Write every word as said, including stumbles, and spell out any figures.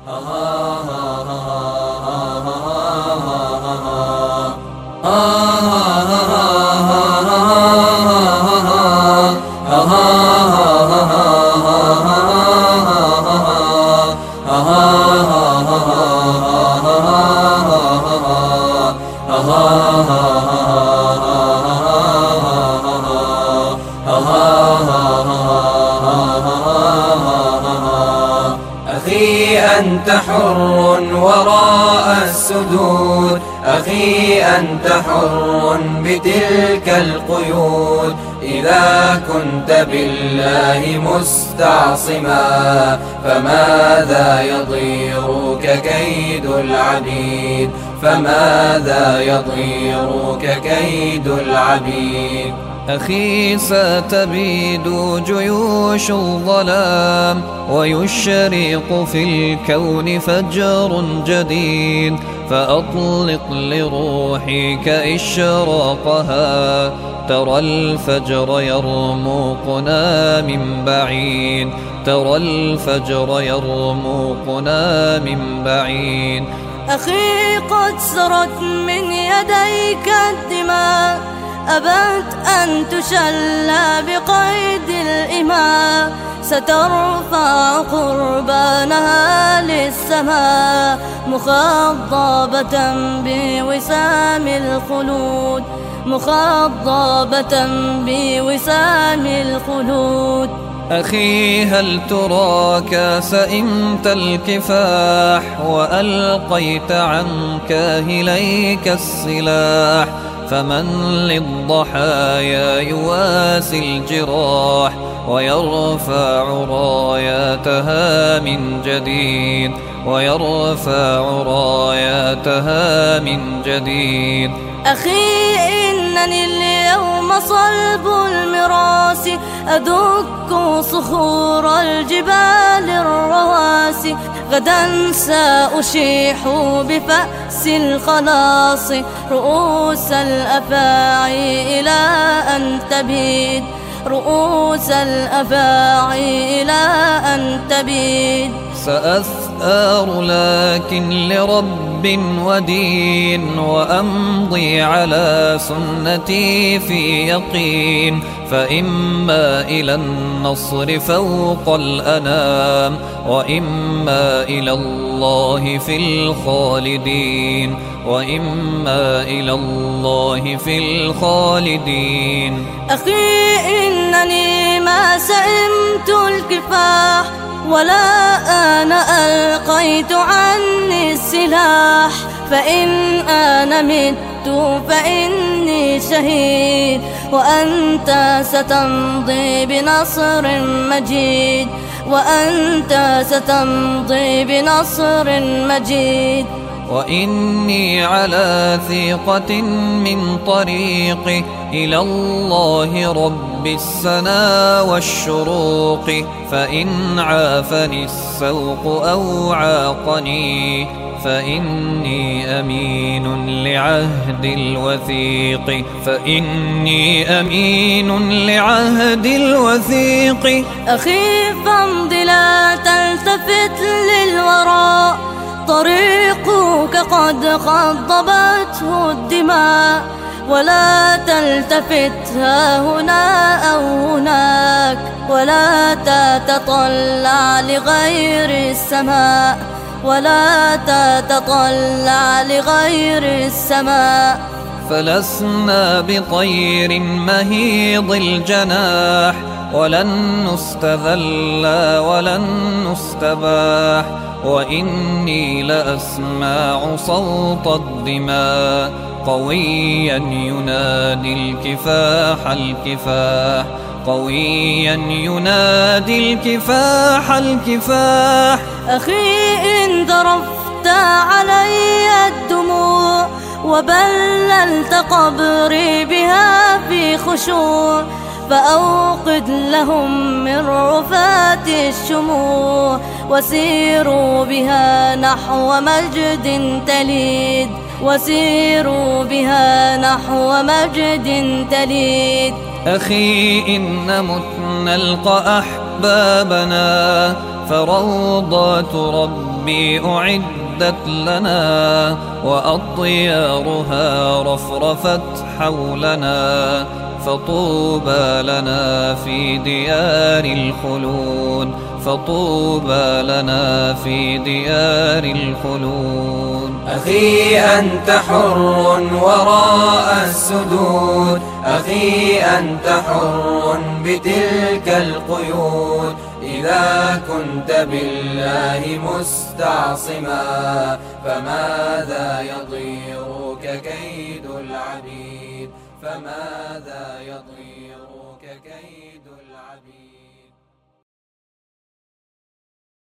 أخي أنت حر وراء السدود، أخي أنت حر بتلك القيود. إذا كنت بالله مستعصما فماذا يضيرك كيد العبيد، فماذا يضيرك كيد العبيد. أخي ستبيد جيوش الظلام ويشرق في الكون فجر جديد، فأطلق لروحك إشراقها. ترى الفجر يرموقنا من بعيد، ترى الفجر يرموقنا من بعيد. أخي قد سرت من يديك الدماء، أبت أن تشلى بقيد الإماء. سترفع قربانها للسماء مخضبة بوسام الخلود، مخضبة بوسام الخلود. أخي هل تراك سئمت الكفاح وألقيت عن كاهليك السلاح؟ فمن للضحايا يواسي الجراح ويرفع راياتها من جديد، ويرفع راياتها من جديد. أخي إنني اليوم صلب المراس، أدك صخور الجبال الرواسي. غدا سأشيح بفأس الخلاص رؤوس الأفاعي إلى أن تبيد، رؤوس الأفاعي إلى أن تبيد. سأثأر لكن لرب ودين، وأمضي على سنتي في يقين. فإما إلى النصر فوق الأنام، وإما إلى الله في الخالدين، وإما إلى الله في الخالدين. أخي إنني ما سئمت الكفاح، ولا أنا ألقيت عني السلاح. فإن أنا مت فإني شهيد، وأنت ستمضي بنصر مجيد، وأنت ستمضي بنصر مجيد. وإني على ثقة من طريقي إلى الله رب السنا والشروق. فإن عافني السوق أو عاقني فإني أمين لعهد الوثيق، فإني أمين لعهد الوثيق. أخي فامض لا تلتفت للوراء، طريقك قد خضبته الدماء. ولا تلتفت ها هنا أو هناك، ولا تتطلع لغير السماء، ولا تتطلع لغير السماء. فلسنا بطير مهيض الجناح، ولن نستذل ولن نستباح. وإني لأسمع صوت الدماء قويا ينادي الكفاح الكفاح، قويا ينادي الكفاح الكفاح. أخي إن ذرفت علي الدموع وبللت قبري بها في خشوع، فأوقد لهم من رفات الشموع، وسيروا بها نحو مجد تليد، وسيروا بها نحو مجد تليد. أخي إن مت نلقى أحكام أحبابنا، فروضات ربي أعدت لنا، وأطيارها رفرفت حولنا، فطوبى لنا في ديار الخلود، فطوبى لنا في ديار الخلود. أخي أنت حر وراء السدود، أخي أنت حر بتلك القيود، إذا كنت بالله مستعصما، فماذا يضيرك كيد العبيد، فماذا يضيرك